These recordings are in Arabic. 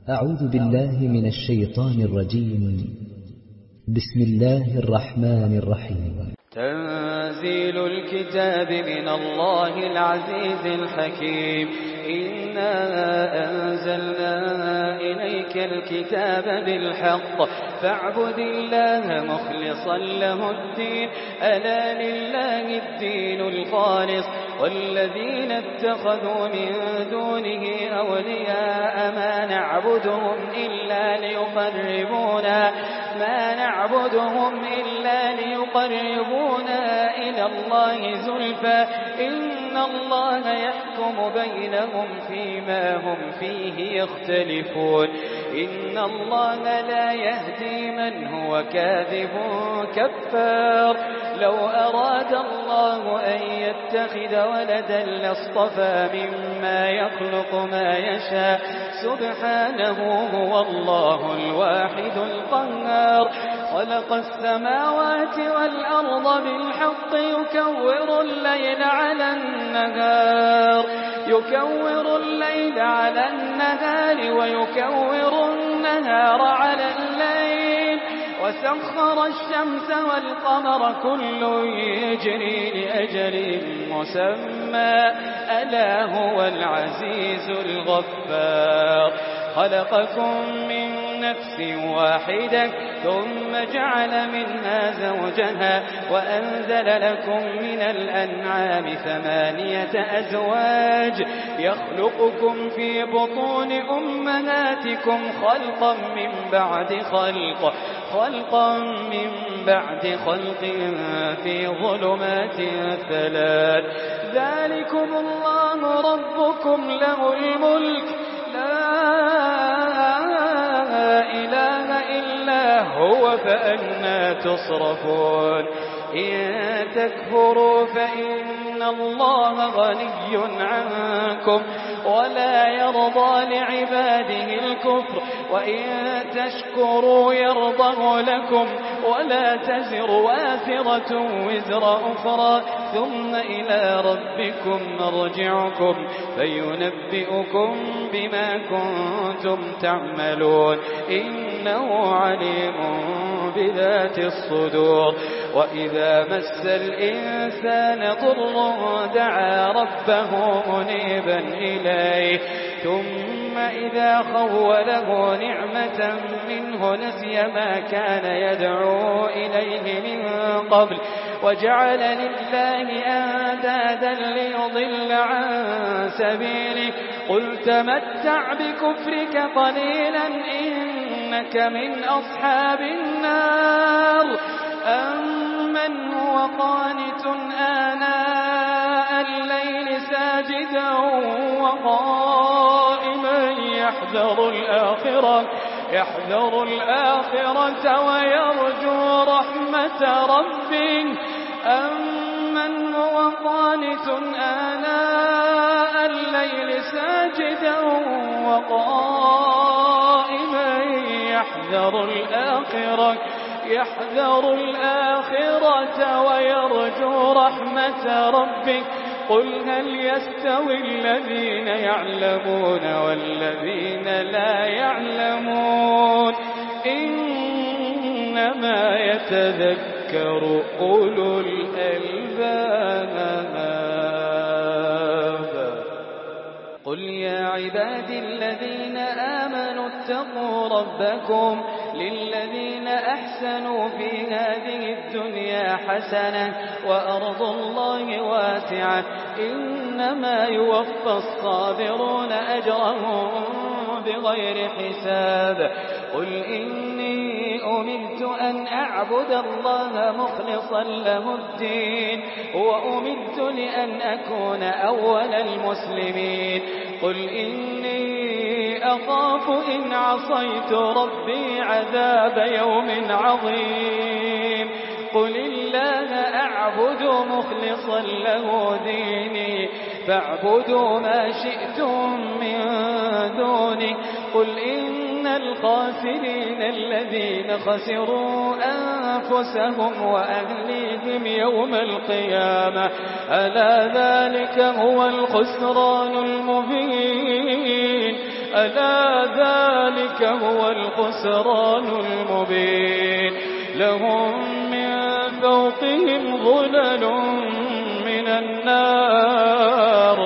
أعوذ بالله من الشيطان الرجيم. بسم الله الرحمن الرحيم. تنزيل الكتاب من الله العزيز الحكيم. إنا أنزلنا إليك الكتاب بالحق فاعبد الله مخلصا له الدين ألا لله الدين الخالص والذين اتخذوا من دونه أولياء ما نعبدهم إلا ليقربونا إلى الله زلفى إن الله يحكم بينهم فيما هم فيه يختلفون إن الله لا يهدي من هو كاذب كفار لو أراد الله أن يتخذ ولدا لاصطفى مما يخلق ما يشاء سبحانه هو الله الواحد القهار خلق السماوات والأرض بالحق يكور الليل على النهار ويكور النهار على الليل وسخر الشمس والقمر كل يجري لأجل مسمى ألا هو العزيز الغفار خلقكم من نفس واحدة ثم جعل منها زوجها وأنزل لكم من الأنعام 8 أزواج يخلقكم في بطون أمهاتكم خلقا من بعد خلق في ظلمات 3 ذلكم الله ربكم له الملك لا إله إلا هو فأنى تصرفون إن تكفروا فإن الله غني عنكم ولا يرضى لعباده الكفر وإن تشكروا يرضه لكم ولا تزر وازرة وزر أخرى ثم إلى ربكم مرجعكم فينبئكم بما كنتم تعملون إنه عليم بذات الصدور وإذا مس الإنسان ضر دعا ربه منيبا إليه ثم إذا خوله نعمة منه نسي ما كان يدعو إليه من قبل وجعل لله أندادا ليضل عن سبيله قل تمتع بكفرك قليلا إنك من أصحاب النار أمن هو قانت آناء الليل ساجدا وقائما يحذر الآخرة ويرجو رحمة ربه أمن هو قانت آناء الليل ساجدا وقائما يحذر الآخرة ويرجو رحمة ربه قل هل يستوي الذين يعلمون والذين لا يعلمون إنما يتذكر أولو الألباب قل يا عبادي الذين آمنوا اتقوا ربكم للذين أحسنوا في هذه الدنيا حسنة وأرض الله واسعة إنما يوفى الصابرون أجرهم بغير حساب قل إني أمرت أن أعبد الله مخلصا له الدين وأمرت لأن أكون أول المسلمين قل إني أخاف إن عصيت ربي عذاب يوم عظيم قل الله أعبد مخلصا له ديني فاعبدوا ما شئتم من دوني قل إن الخاسرين الذين خسروا أنفسهم وأهليهم يوم القيامة ألا ذلك هو الخسران المبين ألا ذلك ذلك هو الخسران المبين لهم من فوقهم ظلل من النار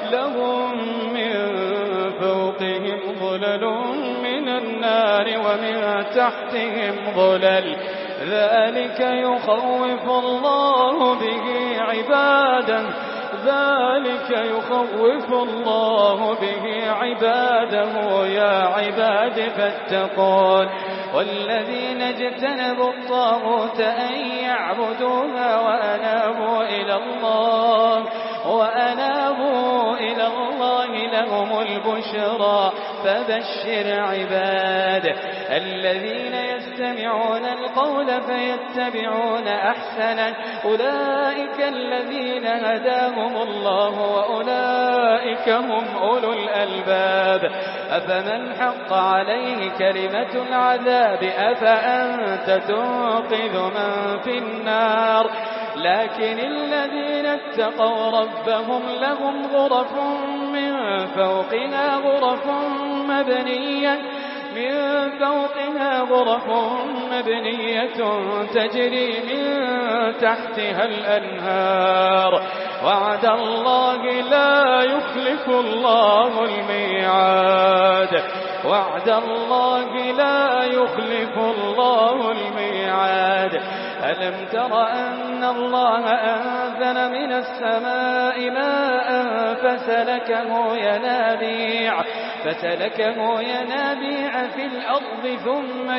ومن تحتهم ظلل ذلك يخوف الله به عباده يا عباد فاتقون والذين اجتنبوا الطاغوت أن يعبدوها وأنابوا إلى الله لهم البشرى فبشر عباد الذين يستمعون القول فيتبعون أحسنه أولئك الذين هداهم الله وأولئك هم أولو الألباب أفمن حق عليه كلمة العذاب أفأنت تنقذ من في النار لكن الذين اتقوا ربهم لهم غرف من فوقها مبنية تجري من تحتها الأنهار وعد الله لا يخلف الله الميعاد ألم تر أن الله أنزل من السماء ماء فسلكه ينابيع في الأرض ثم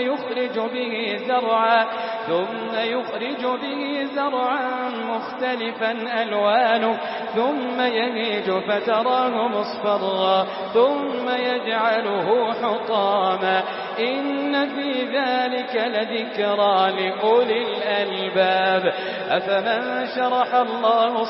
يخرج به زرعا مختلفا ألوانه ثم يهيج فتراه مصفرا ثم يجعله حطاما إن في ذلك لذكرى لأولي الألباب أفمن شرح الله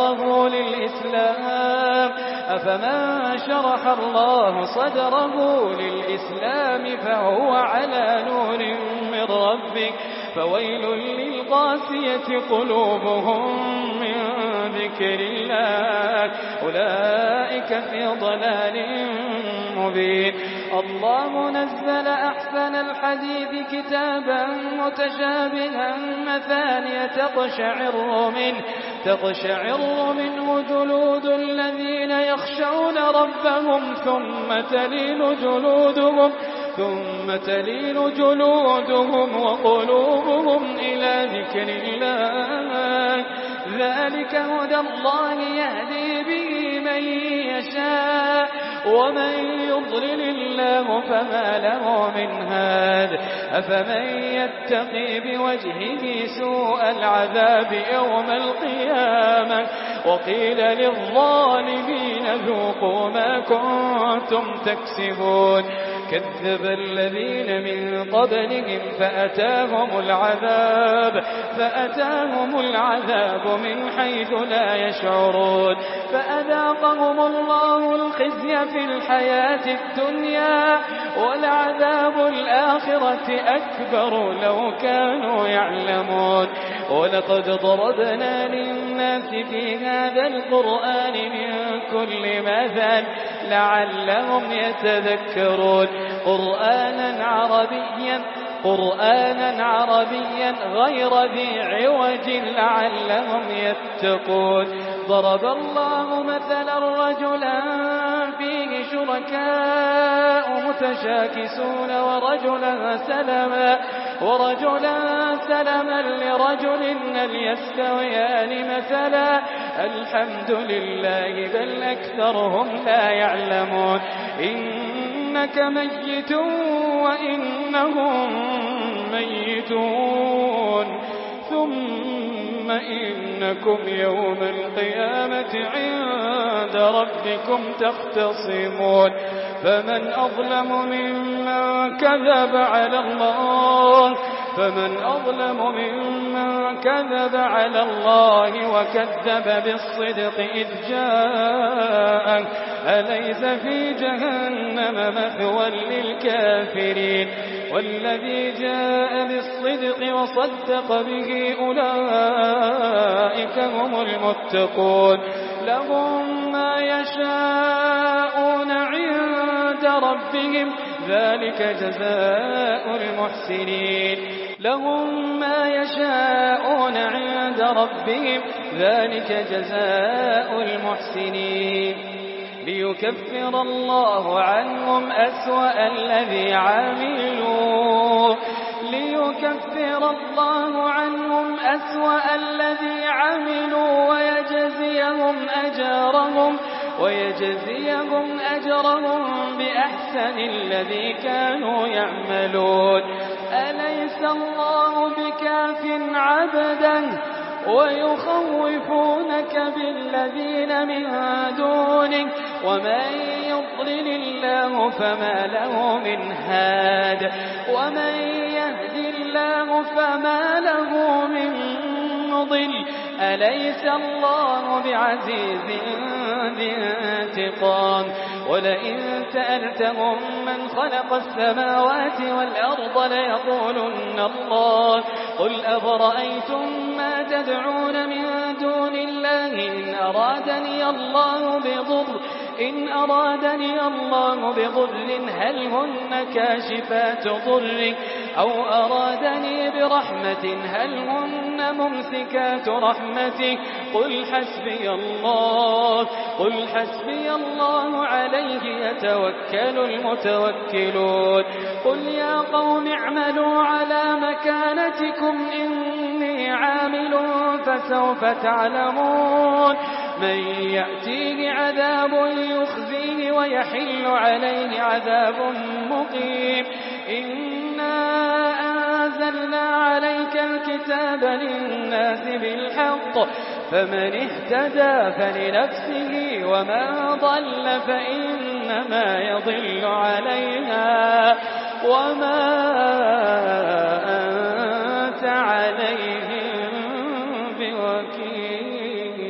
صدره للإسلام فهو على نور من ربه فويل للقاسية قلوبهم من ذكر الله أولئك في ضلال مبين الله نزل أحسن الحديث كتابا متشابها مثانية تقشعر منه جلود الذين يخشون ربهم ثم تلين جلودهم وقلوبهم إلى ذكر الله ذلك هدى الله يهدي به من يشاء ومن يضلل الله فما له من هاد أفمن يتقي بوجهه سوء العذاب يوم القيامة وقيل للظالمين ذوقوا ما كنتم تكسبون كذب الذين من قبلهم فأتاهم العذاب من حيث لا يشعرون فأذاقهم الله الخزي في الحياة الدنيا ولعذاب الآخرة أكبر لو كانوا يعلمون ولقد ضربنا للناس في هذا القرآن من كل مثل لعلهم يتذكرون قرآنا عربيا غير ذي عوج لعلهم يتقون ضرب الله مثلا رجلا فيه شركاء متشاكسون ورجلا سلما لرجل هل يستويان مثلا الحمد لله بل أكثرهم لا يعلمون إنك ميت وإنهم ميتون ثم إنكم يوم القيامة عند ربكم تختصمون فمن أظلم ممن كذب على الله وكذب بالصدق إذ جاءه أليس في جهنم مثوى للكافرين والذي جاء بالصدق وصدق به أولئك هم المتقون لهم ما يشاءون عند ربهم ذلك جزاء المحسنين لهم ما يشاءون عند ربهم ذلك جزاء المحسنين ليكفر الله عنهم أسوأ الذي عملوا ويجزيهم أجرهم بأحسن الذي كانوا يعملون أليس الله بكاف عبدا ويخوفونك بالذين من دونه ومن يضلل الله فما له من هاد ومن يهد الله فما له من مضل أليس الله بعزيز ذي انتقام ولئن سألتهم من خلق السماوات والأرض ليقولن الله قل أفرأيتم ما تدعون من دون الله إن أرادني الله بضر هل هن كاشفات ضره أو أرادني برحمة هل هن ممسكات رحمته قل حسبي الله عليه يتوكل المتوكلون قل يا قوم اعملوا على مكانتكم إني عامل فسوف تعلمون من يأتيه عذاب يخزيه ويحل عليه عذاب مقيم إنا أنزلنا عليك الكتاب للناس بالحق فمن اهتدى فلنفسه ومن ضل فإنما يضل عليها وما أنت عليهم بوكيل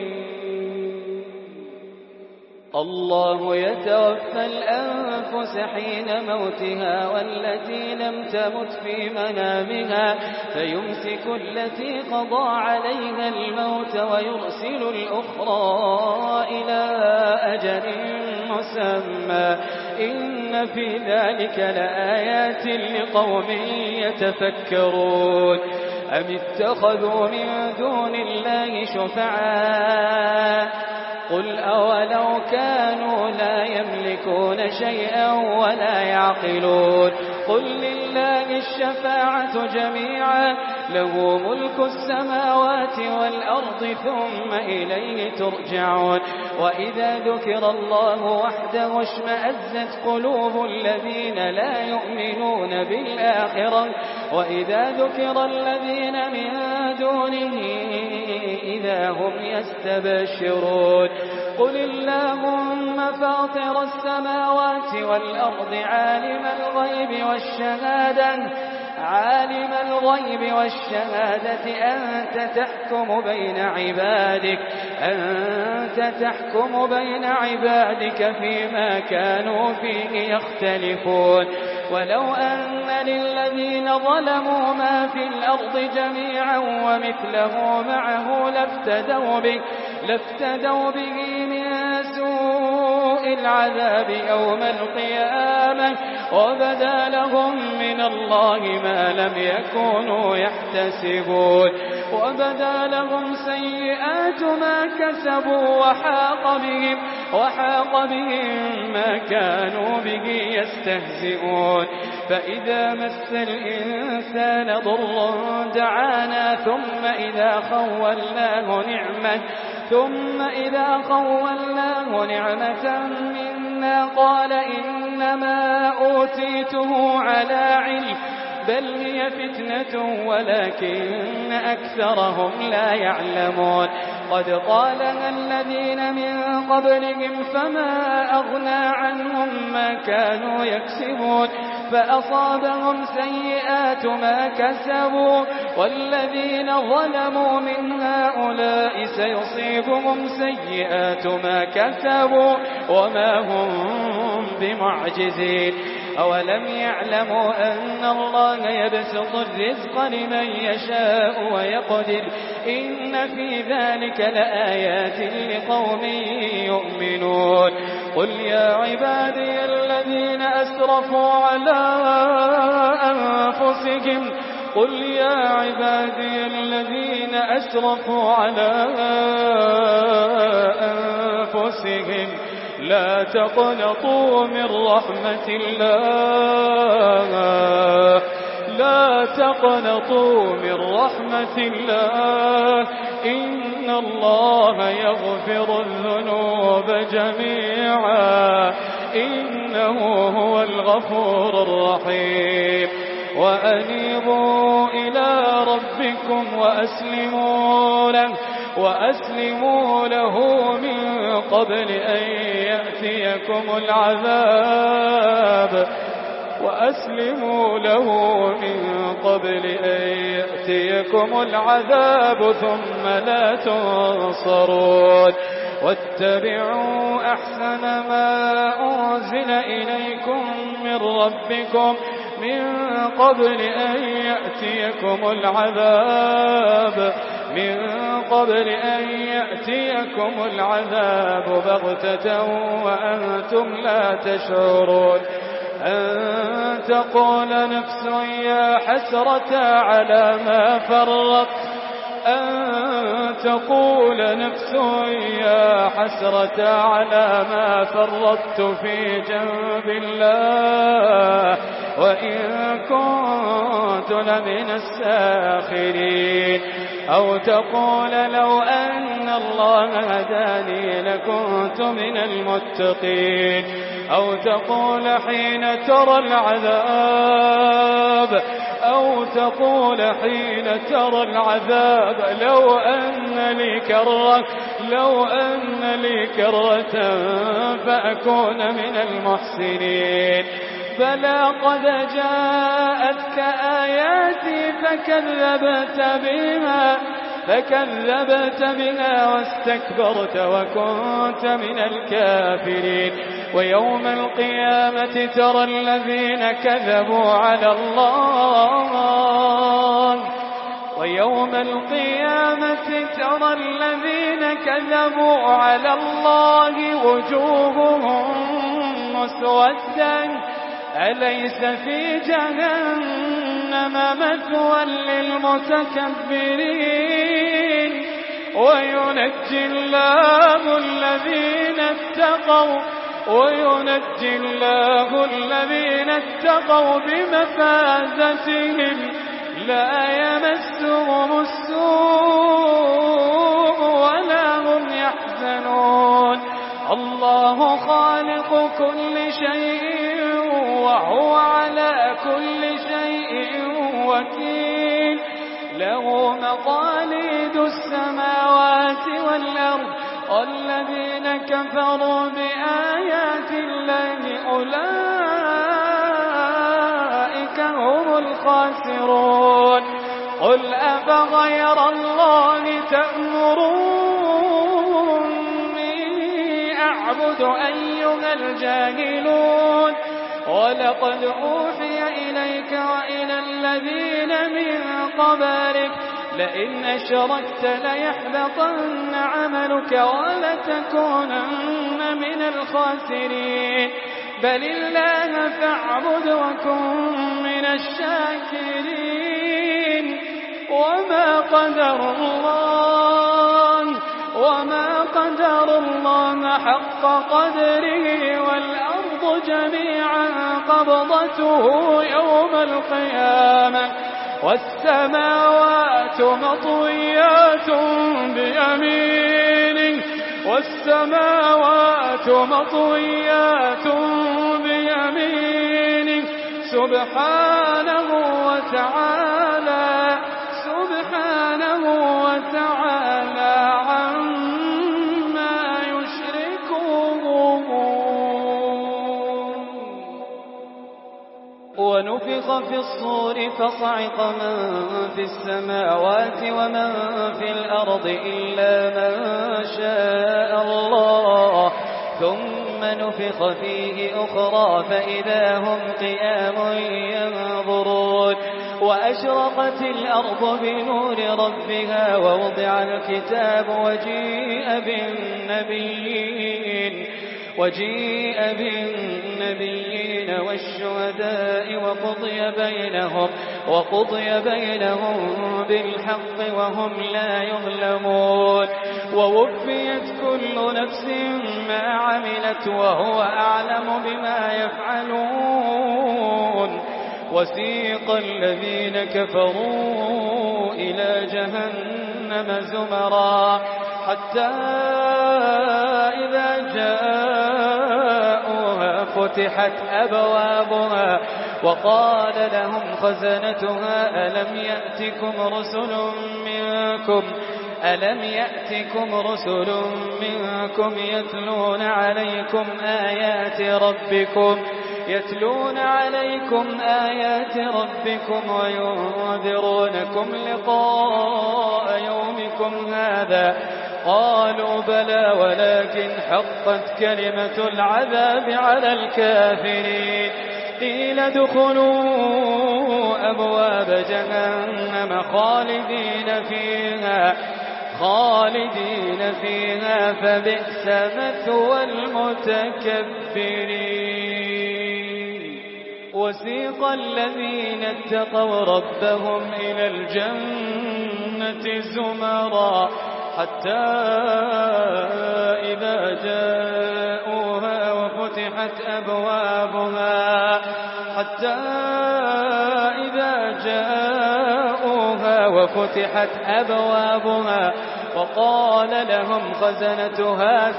الله يتوفى الأنفس حين موتها والتي لم تمت في منامها فيمسك التي قضى عليها الموت ويرسل الأخرى إلى أجل مسمى إن في ذلك لآيات لقوم يتفكرون أم اتخذوا من دون الله شفعاء قل أولو كانوا لا يملكون شيئا ولا يعقلون قل لله الشفاعة جميعا له ملك السماوات والأرض ثم إليه ترجعون وإذا ذكر الله وحده اشمأزت قلوب الذين لا يؤمنون بالآخرة وإذا ذكر الذين من دونه إذا هم يستبشرون قل اللهم فاطر السماوات والأرض عالم الغيب والشهادة أنت تحكم بين عبادك فيما كانوا فيه يختلفون ولو أن للذين ظلموا ما في الأرض جميعا ومثله معه لافتدوا به من سوء العذاب يوم القيامة وبدا لهم من الله ما لم يكونوا يحتسبون وبدا لهم سيئات ما كسبوا وحاق بهم ما كانوا به يستهزئون فإذا مس الإنسان ضر دعانا ثم إذا خولناه نعمة منا قال إنما أوتيته على علم بل هي فتنة ولكن أكثرهم لا يعلمون قد قالها الذين من قبلهم فما أغنى عنهم ما كانوا يكسبون فأصابهم سيئات ما كسبوا والذين ظلموا من هؤلاء سيصيبهم سيئات ما كسبوا وما هم بمعجزين أولم يعلموا أن الله يبسط الرزق لمن يشاء ويقدر إن في ذلك لآيات لقوم يؤمنون قل يا عبادي الذين أسرفوا على أنفسهم قل يا عبادي الذين أسرفوا على أنفسهم لا تقنطوا من رحمة الله لا تقنطوا من رحمة الله إن الله يغفر الذنوب جميعا إنه هو الغفور الرحيم وأنيبوا إلى ربكم وأسلموا له من قبل أن يأتيكم العذاب ثم لا تنصرون واتبعوا أحسن ما أنزل إليكم من ربكم من قبل أن يأتيكم العذاب بغتة وأنتم لا تشعرون أن تقول نفس يا حسرة على ما فرطت في جنب الله وإن كنت لمن الساخرين أو تقول لو أن الله هداني لكنت من المتقين أو تقول حين ترى العذاب لو أن لي كرة فأكون من المحسنين بلى قد جاءتك آياتي فكذبت بها واستكبرت وكنت من الكافرين ويوم القيامة ترى الذين كذبوا على الله وجوههم مسودا أليس في جهنم مثوى للمتكبرين وينجي الله الذين اتقوا بمفازتهم لا يمسهم السوء ولا هم يحزنون الله خالق كل شيء وهو على كل شيء وكيل له مقاليد السماوات والأرض والذين كفروا بآيات الله أولئك هم الخاسرون قل أفغير الله تأمروني أعبد أيها الجاهلون ولقد أوحي إليك وإلى الذين من قبلك لئن أشركت ليحبطن عملك ولتكونن من الخاسرين بل الله فاعبد وكن من الشاكرين وما قدر الله حق قدره والأرض جميعا قبضته يوم القيامة والسماوات مطويات بيمينه سبحانه وتعالى عما يشركون ونفخ في الصور فصعق من في السماوات ومن في الأرض إلا من شاء الله ثم نفخ فيه أخرى فإذا هم قيام ينظرون وأشرقت الأرض بنور ربها وجيء بالنبيين والشهداء وقضي بينهم بالحق وهم لا يظلمون ووفيت كل نفس ما عملت وهو أعلم بما يفعلون وسيق الذين كفروا إلى جهنم زمرا حتى إذا جاءوها فتحت أبوابها وقال لهم خزنتها ألم يأتكم رسل منكم يتلون عليكم آيات ربكم وينذرونكم لقاء يومكم هذا قالوا بلى ولكن حقت كلمة العذاب على الكافرين قيل ادخلوا أبواب جهنم خالدين فيها فبئس مثوى المتكبرين وسيق الذين اتقوا ربهم إلى الجنة زمرا حتى إذا جاءوها وفتحت أبوابها وقال لهم خزنتها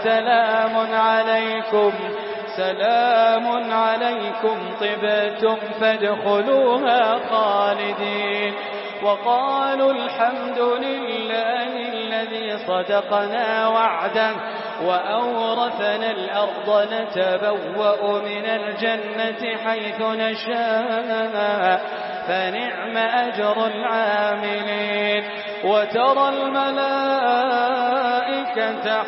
سلام عليكم طبتم فادخلوها خالدين وقالوا الحمد لله الذي صدقنا وعده وأورثنا الأرض نتبوأ من الجنة حيث نشاء فنعم أجر العاملين وترى الملائكة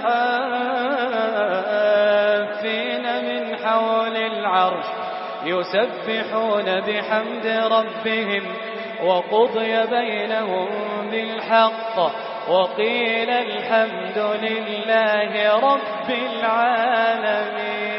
حافين من حول العرش يسبحون بحمد ربهم وقضي بينهم بالحق وقيل الحمد لله رب العالمين.